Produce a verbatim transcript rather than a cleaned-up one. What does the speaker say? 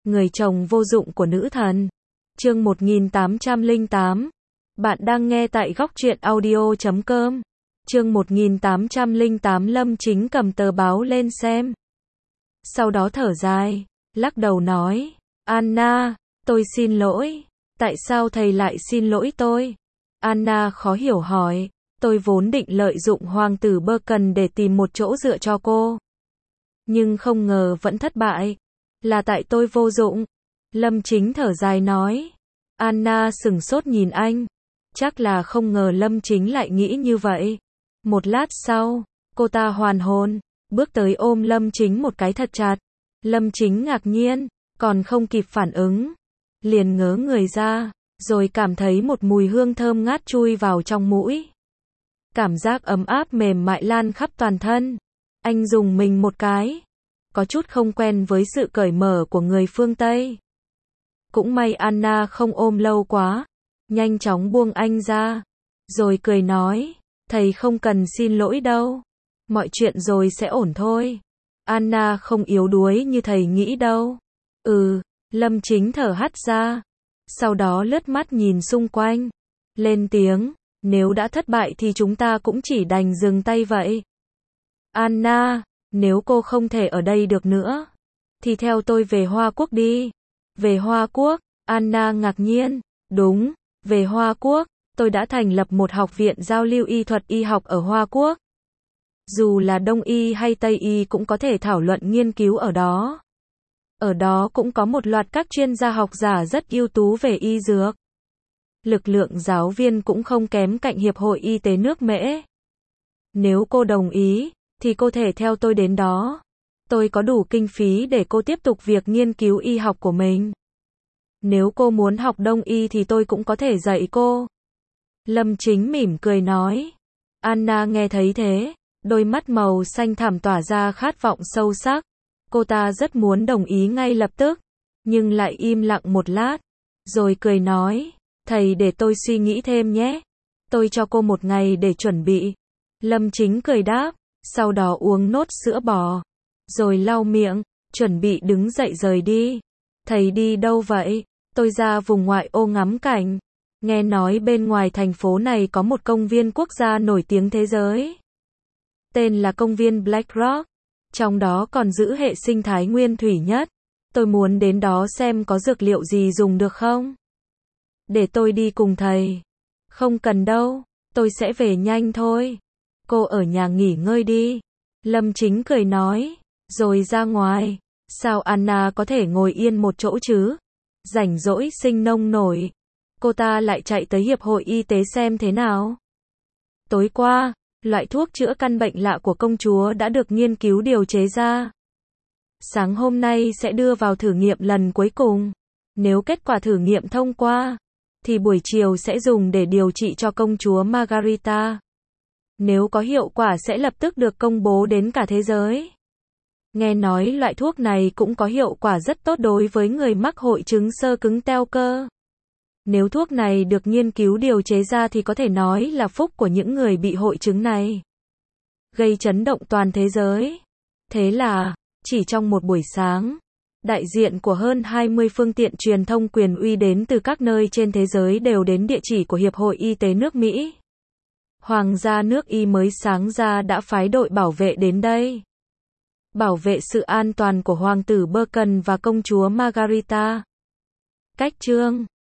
Người chồng vô dụng của nữ thần. Chương một nghìn tám trăm lẻ tám. Bạn đang nghe tại góc truyện audio chấm com. Chương một nghìn tám trăm lẻ tám. Lâm Chính cầm tờ báo lên xem. Sau đó thở dài, lắc đầu nói, Anna, tôi xin lỗi. Tại sao thầy lại xin lỗi tôi? Anna khó hiểu hỏi, tôi vốn định lợi dụng hoàng tử Burken để tìm một chỗ dựa cho cô. Nhưng không ngờ vẫn thất bại. Là tại tôi vô dụng. Lâm Chính thở dài nói. Anna sửng sốt nhìn anh. Chắc là không ngờ Lâm Chính lại nghĩ như vậy. Một lát sau, cô ta hoàn hồn, bước tới ôm Lâm Chính một cái thật chặt. Lâm Chính ngạc nhiên, còn không kịp phản ứng, liền ngớ người ra, rồi cảm thấy một mùi hương thơm ngát chui vào trong mũi. Cảm giác ấm áp mềm mại lan khắp toàn thân. Anh rùng mình một cái, có chút không quen với sự cởi mở của người phương Tây. Cũng may Anna không ôm lâu quá, nhanh chóng buông anh ra, rồi cười nói, thầy không cần xin lỗi đâu, mọi chuyện rồi sẽ ổn thôi. Anna không yếu đuối như thầy nghĩ đâu. Ừ, Lâm Chính thở hắt ra, sau đó lướt mắt nhìn xung quanh, lên tiếng, nếu đã thất bại thì chúng ta cũng chỉ đành dừng tay vậy. Anna, nếu cô không thể ở đây được nữa, thì theo tôi về Hoa Quốc đi. Về Hoa Quốc? Anna ngạc nhiên. Đúng, về Hoa Quốc, tôi đã thành lập một học viện giao lưu y thuật y học ở Hoa Quốc. Dù là Đông y hay Tây y cũng có thể thảo luận nghiên cứu ở đó. Ở đó cũng có một loạt các chuyên gia học giả rất ưu tú về y dược. Lực lượng giáo viên cũng không kém cạnh Hiệp hội Y tế nước Mễ. Nếu cô đồng ý, thì cô thể theo tôi đến đó. Tôi có đủ kinh phí để cô tiếp tục việc nghiên cứu y học của mình. Nếu cô muốn học Đông y thì tôi cũng có thể dạy cô. Lâm Chính mỉm cười nói. Anna nghe thấy thế, đôi mắt màu xanh thẳm tỏa ra khát vọng sâu sắc. Cô ta rất muốn đồng ý ngay lập tức, nhưng lại im lặng một lát, rồi cười nói, thầy để tôi suy nghĩ thêm nhé. Tôi cho cô một ngày để chuẩn bị. Lâm Chính cười đáp, sau đó uống nốt sữa bò, rồi lau miệng, chuẩn bị đứng dậy rời đi. Thầy đi đâu vậy? Tôi ra vùng ngoại ô ngắm cảnh. Nghe nói bên ngoài thành phố này có một công viên quốc gia nổi tiếng thế giới. Tên là công viên Black Rock. Trong đó còn giữ hệ sinh thái nguyên thủy nhất. Tôi muốn đến đó xem có dược liệu gì dùng được không? Để tôi đi cùng thầy. Không cần đâu, tôi sẽ về nhanh thôi. Cô ở nhà nghỉ ngơi đi. Lâm Chính cười nói, rồi ra ngoài. Sao Anna có thể ngồi yên một chỗ chứ? Rảnh rỗi sinh nông nổi. Cô ta lại chạy tới Hiệp hội Y tế xem thế nào. Tối qua, loại thuốc chữa căn bệnh lạ của công chúa đã được nghiên cứu điều chế ra. Sáng hôm nay sẽ đưa vào thử nghiệm lần cuối cùng. Nếu kết quả thử nghiệm thông qua, thì buổi chiều sẽ dùng để điều trị cho công chúa Margarita. Nếu có hiệu quả sẽ lập tức được công bố đến cả thế giới. Nghe nói loại thuốc này cũng có hiệu quả rất tốt đối với người mắc hội chứng xơ cứng teo cơ. Nếu thuốc này được nghiên cứu điều chế ra thì có thể nói là phúc của những người bị hội chứng này. Gây chấn động toàn thế giới. Thế là, chỉ trong một buổi sáng, đại diện của hơn hai mươi phương tiện truyền thông quyền uy đến từ các nơi trên thế giới đều đến địa chỉ của Hiệp hội Y tế nước Mỹ. Hoàng gia nước Y mới sáng ra đã phái đội bảo vệ đến đây. Bảo vệ sự an toàn của hoàng tử Burken và công chúa Margarita. Cách chương